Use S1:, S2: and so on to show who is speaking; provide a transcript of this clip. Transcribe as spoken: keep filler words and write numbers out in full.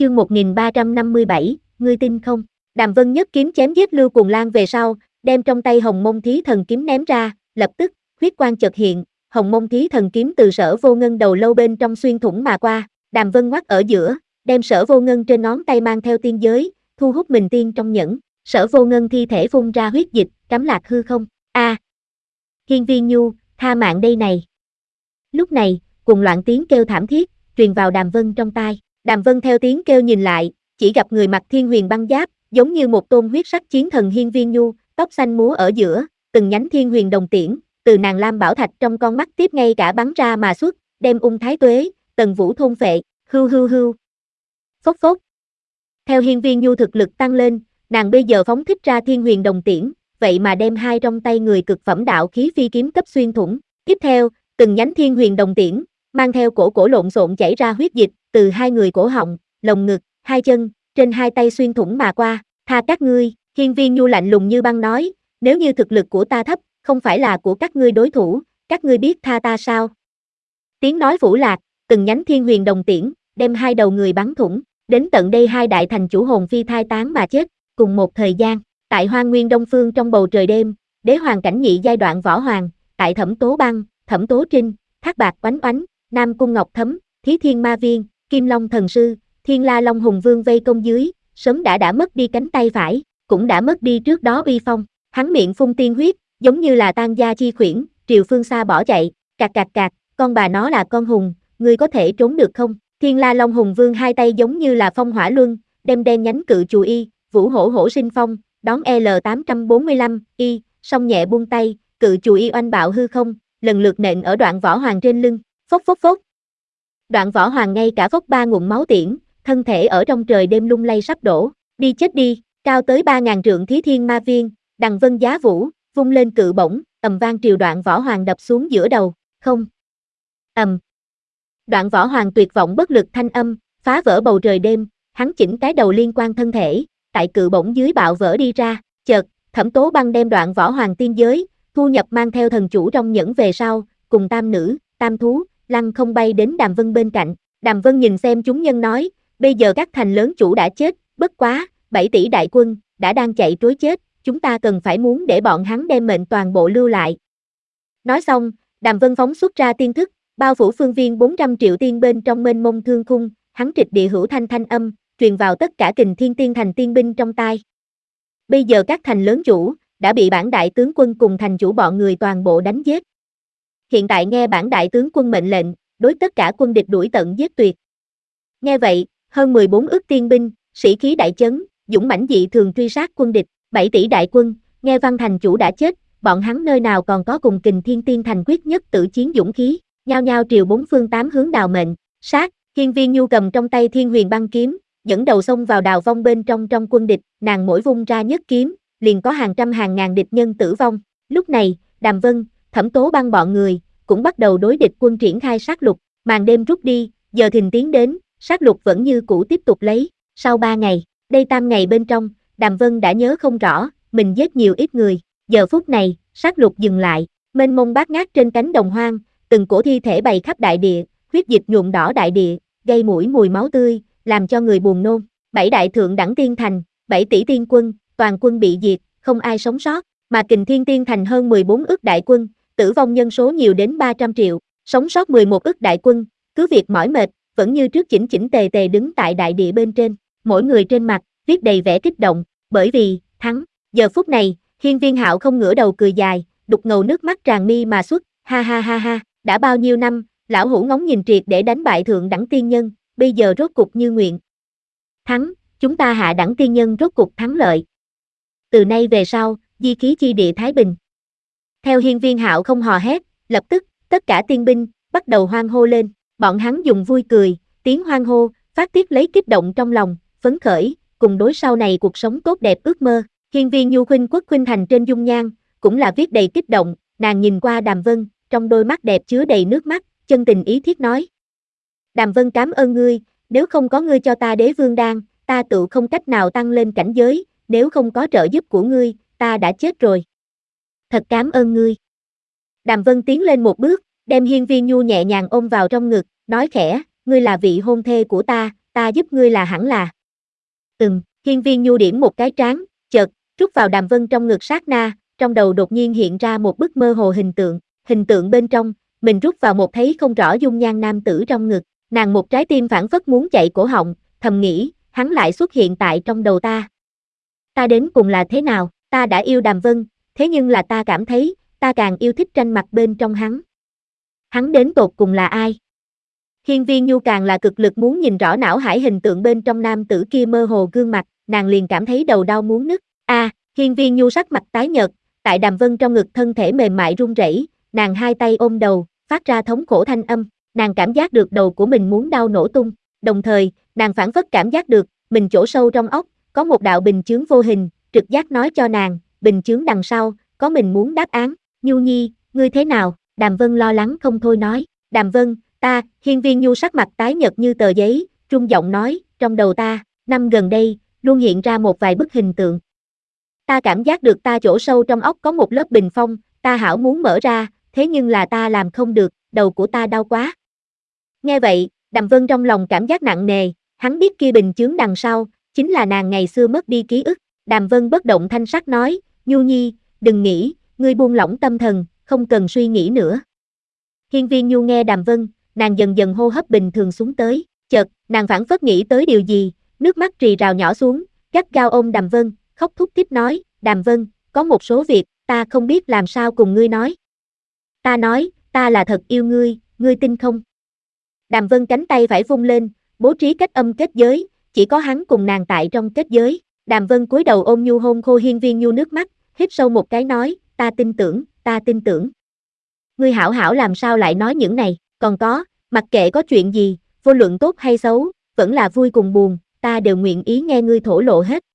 S1: chương một nghìn ba trăm năm mươi bảy, ngươi tin không? Đàm Vân nhất kiếm chém giết Lưu Cuồng Lan về sau, đem trong tay Hồng Mông Thí Thần kiếm ném ra, lập tức, huyết quang chợt hiện, Hồng Mông Thí Thần kiếm từ Sở Vô Ngân đầu lâu bên trong xuyên thủng mà qua, Đàm Vân ngoắc ở giữa, đem Sở Vô Ngân trên ngón tay mang theo tiên giới, thu hút mình tiên trong nhẫn, Sở Vô Ngân thi thể phun ra huyết dịch, cắm lạc hư không. A! À, Hiên Viên Nhu, tha mạng đây này. Lúc này, cùng loạn tiếng kêu thảm thiết truyền vào Đàm Vân trong tai. Đàm Vân theo tiếng kêu nhìn lại, chỉ gặp người mặc Thiên Huyền băng giáp, giống như một tôn huyết sắc chiến thần Hiên Viên Nhu, tóc xanh múa ở giữa, từng nhánh Thiên Huyền đồng tiễn, từ nàng lam bảo thạch trong con mắt tiếp ngay cả bắn ra mà xuất, đem Ung Thái Tuế, Tần Vũ thôn phệ, hưu hưu hưu. Phốc phốc. Theo Hiên Viên Nhu thực lực tăng lên, nàng bây giờ phóng thích ra Thiên Huyền đồng tiễn, vậy mà đem hai trong tay người cực phẩm đạo khí phi kiếm cấp xuyên thủng. Tiếp theo, từng nhánh Thiên Huyền đồng tiễn, mang theo cổ cổ lộn xộn chảy ra huyết dịch, từ hai người cổ họng, lồng ngực, hai chân, trên hai tay xuyên thủng mà qua. Tha các ngươi, Hiên Viên Nhu lạnh lùng như băng nói, nếu như thực lực của ta thấp, không phải là của các ngươi đối thủ, các ngươi biết tha ta sao? Tiếng nói vũ lạc, từng nhánh Thiên Huyền đồng tiễn, đem hai đầu người bắn thủng, đến tận đây hai đại thành chủ hồn phi thai tán mà chết, cùng một thời gian, tại Hoang Nguyên Đông Phương trong bầu trời đêm, Đế Hoàng cảnh nhị giai đoạn võ hoàng, tại Thẩm Tố Băng, Thẩm Tố Trinh, Thác Bạc Oánh Oánh, Nam Cung Ngọc Thấm, Thí Thiên Ma Viên, Kim Long Thần Sư, Thiên La Long Hùng Vương vây công dưới, sớm đã đã mất đi cánh tay phải, cũng đã mất đi trước đó uy phong, hắn miệng phun tiên huyết, giống như là tan gia chi khuyển, triều phương xa bỏ chạy, cạc cạc cạc, con bà nó là con hùng, ngươi có thể trốn được không? Thiên La Long Hùng Vương hai tay giống như là phong hỏa luân, đem đen nhánh cự chù y, Vũ Hổ Hổ Sinh Phong, đón L tám trăm bốn mươi lăm, y, song nhẹ buông tay, cự chù y oanh bạo hư không, lần lượt nện ở Đoạn Võ Hoàng trên lưng, phốc phốc phốc. Đoạn Võ Hoàng ngay cả phốc ba ngụm máu tiễn, thân thể ở trong trời đêm lung lay sắp đổ, đi chết đi, cao tới ba ngàn trượng Thí Thiên Ma Viên, Đằng Vân Giá Vũ, vung lên cự bổng, ầm vang triều Đoạn Võ Hoàng đập xuống giữa đầu, không. Ầm. Đoạn Võ Hoàng tuyệt vọng bất lực thanh âm, phá vỡ bầu trời đêm, hắn chỉnh cái đầu liên quan thân thể, tại cự bổng dưới bạo vỡ đi ra, chợt, Thẩm Tố Băng đem Đoạn Võ Hoàng tiên giới, thu nhập mang theo thần chủ trong nhẫn về sau, cùng tam nữ, tam thú, lăng không bay đến Đàm Vân bên cạnh. Đàm Vân nhìn xem chúng nhân nói, bây giờ các thành lớn chủ đã chết, bất quá, bảy tỷ đại quân, đã đang chạy trối chết, chúng ta cần phải muốn để bọn hắn đem mệnh toàn bộ lưu lại. Nói xong, Đàm Vân phóng xuất ra tiên thức, bao phủ phương viên bốn trăm triệu tiên bên trong mênh mông thương khung, hắn trịch địa hữu thanh thanh âm, truyền vào tất cả Kình Thiên Tiên thành tiên binh trong tai. Bây giờ các thành lớn chủ, đã bị bản đại tướng quân cùng thành chủ bọn người toàn bộ đánh giết. Hiện tại nghe bản đại tướng quân mệnh lệnh, đối tất cả quân địch đuổi tận giết tuyệt. Nghe vậy, hơn mười bốn ức tiên binh, sĩ khí đại chấn, dũng mãnh dị thường truy sát quân địch, bảy tỷ đại quân, nghe văn thành chủ đã chết, bọn hắn nơi nào còn có cùng Kình Thiên Tiên thành quyết nhất tử chiến dũng khí, nhao nhao triều bốn phương tám hướng đào mệnh, sát. Hiên Viên Nhu cầm trong tay Thiên Huyền băng kiếm, dẫn đầu xông vào đào vong bên trong trong quân địch, nàng mỗi vung ra nhất kiếm, liền có hàng trăm hàng ngàn địch nhân tử vong. Lúc này, Đàm Vân, Thẩm Tố Băng bọn người, cũng bắt đầu đối địch quân triển khai sát lục, màn đêm rút đi, giờ thìn tiến đến, sát lục vẫn như cũ tiếp tục lấy. Sau ba ngày, đây tam ngày bên trong, Đàm Vân đã nhớ không rõ, mình giết nhiều ít người, giờ phút này, sát lục dừng lại, mênh mông bát ngát trên cánh đồng hoang, từng cổ thi thể bày khắp đại địa, huyết dịch nhuộm đỏ đại địa, gây mũi mùi máu tươi, làm cho người buồn nôn. Bảy đại thượng đẳng tiên thành, bảy tỷ tiên quân, toàn quân bị diệt, không ai sống sót, mà Kình Thiên Tiên thành hơn mười bốn ức đại quân, tử vong nhân số nhiều đến ba trăm triệu, sống sót mười một ức đại quân, cứ việc mỏi mệt, vẫn như trước chỉnh chỉnh tề tề đứng tại đại địa bên trên, mỗi người trên mặt viết đầy vẻ kích động, bởi vì thắng. Giờ phút này, Hiên Viên Hạo không ngửa đầu cười dài, đục ngầu nước mắt tràn mi mà xuất, ha ha ha ha, đã bao nhiêu năm, lão hủ ngóng nhìn triệt để đánh bại thượng đẳng tiên nhân, bây giờ rốt cục như nguyện. Thắng, chúng ta hạ đẳng tiên nhân rốt cục thắng lợi. Từ nay về sau, di khí chi địa thái bình. Theo Hiên Viên Hạo không hò hét, lập tức, tất cả tiên binh, bắt đầu hoan hô lên, bọn hắn dùng vui cười, tiếng hoan hô, phát tiết lấy kích động trong lòng, phấn khởi, cùng đối sau này cuộc sống tốt đẹp ước mơ. Hiên Viên Nhu khuynh quốc khuynh thành trên dung nhan, cũng là viết đầy kích động, nàng nhìn qua Đàm Vân, trong đôi mắt đẹp chứa đầy nước mắt, chân tình ý thiết nói. Đàm Vân cảm ơn ngươi, nếu không có ngươi cho ta đế vương đan, ta tự không cách nào tăng lên cảnh giới, nếu không có trợ giúp của ngươi, ta đã chết rồi. Thật cảm ơn ngươi. Đàm Vân tiến lên một bước, đem Hiên Viên Nhu nhẹ nhàng ôm vào trong ngực, nói khẽ, ngươi là vị hôn thê của ta, ta giúp ngươi là hẳn là. Ừm, Hiên Viên Nhu điểm một cái trán, chợt, rút vào Đàm Vân trong ngực sát na, trong đầu đột nhiên hiện ra một bức mơ hồ hình tượng, hình tượng bên trong, mình rút vào một thấy không rõ dung nhan nam tử trong ngực, nàng một trái tim phảng phất muốn chạy cổ họng, thầm nghĩ, hắn lại xuất hiện tại trong đầu ta. Ta đến cùng là thế nào, ta đã yêu Đàm Vân, thế nhưng là ta cảm thấy, ta càng yêu thích tranh mặt bên trong hắn. Hắn đến tột cùng là ai? Hiên Viên Nhu càng là cực lực muốn nhìn rõ não hải hình tượng bên trong nam tử kia mơ hồ gương mặt, nàng liền cảm thấy đầu đau muốn nứt. A, à, Hiên Viên Nhu sắc mặt tái nhợt, tại Đàm Vân trong ngực thân thể mềm mại run rẩy, nàng hai tay ôm đầu, phát ra thống khổ thanh âm, nàng cảm giác được đầu của mình muốn đau nổ tung, đồng thời, nàng phảng phất cảm giác được, mình chỗ sâu trong óc, có một đạo bình chướng vô hình, trực giác nói cho nàng, bình chướng đằng sau, có mình muốn đáp án. Nhu Nhi, ngươi thế nào? Đàm Vân lo lắng không thôi nói, Đàm Vân, ta, Hiên Viên Nhu sắc mặt tái nhợt như tờ giấy, run giọng nói, trong đầu ta, năm gần đây, luôn hiện ra một vài bức hình tượng. Ta cảm giác được ta chỗ sâu trong óc có một lớp bình phong, ta hảo muốn mở ra, thế nhưng là ta làm không được, đầu của ta đau quá. Nghe vậy, Đàm Vân trong lòng cảm giác nặng nề, hắn biết kia bình chướng đằng sau, chính là nàng ngày xưa mất đi ký ức. Đàm Vân bất động thanh sắc nói, Nhu Nhi, đừng nghĩ, ngươi buông lỏng tâm thần, không cần suy nghĩ nữa. Hiên Viên Nhu nghe Đàm Vân, nàng dần dần hô hấp bình thường xuống tới, chợt, nàng phảng phất nghĩ tới điều gì, nước mắt rì rào nhỏ xuống, gắt gao ôm Đàm Vân, khóc thúc thích nói, Đàm Vân, có một số việc, ta không biết làm sao cùng ngươi nói. Ta nói, ta là thật yêu ngươi, ngươi tin không? Đàm Vân cánh tay phải vung lên, bố trí cách âm kết giới, chỉ có hắn cùng nàng tại trong kết giới. Đàm Vân cúi đầu ôm nhu hôn khô Hiên Viên Nhu nước mắt, hít sâu một cái nói, ta tin tưởng, ta tin tưởng. Ngươi hảo hảo làm sao lại nói những này, còn có, mặc kệ có chuyện gì, vô luận tốt hay xấu, vẫn là vui cùng buồn, ta đều nguyện ý nghe ngươi thổ lộ hết.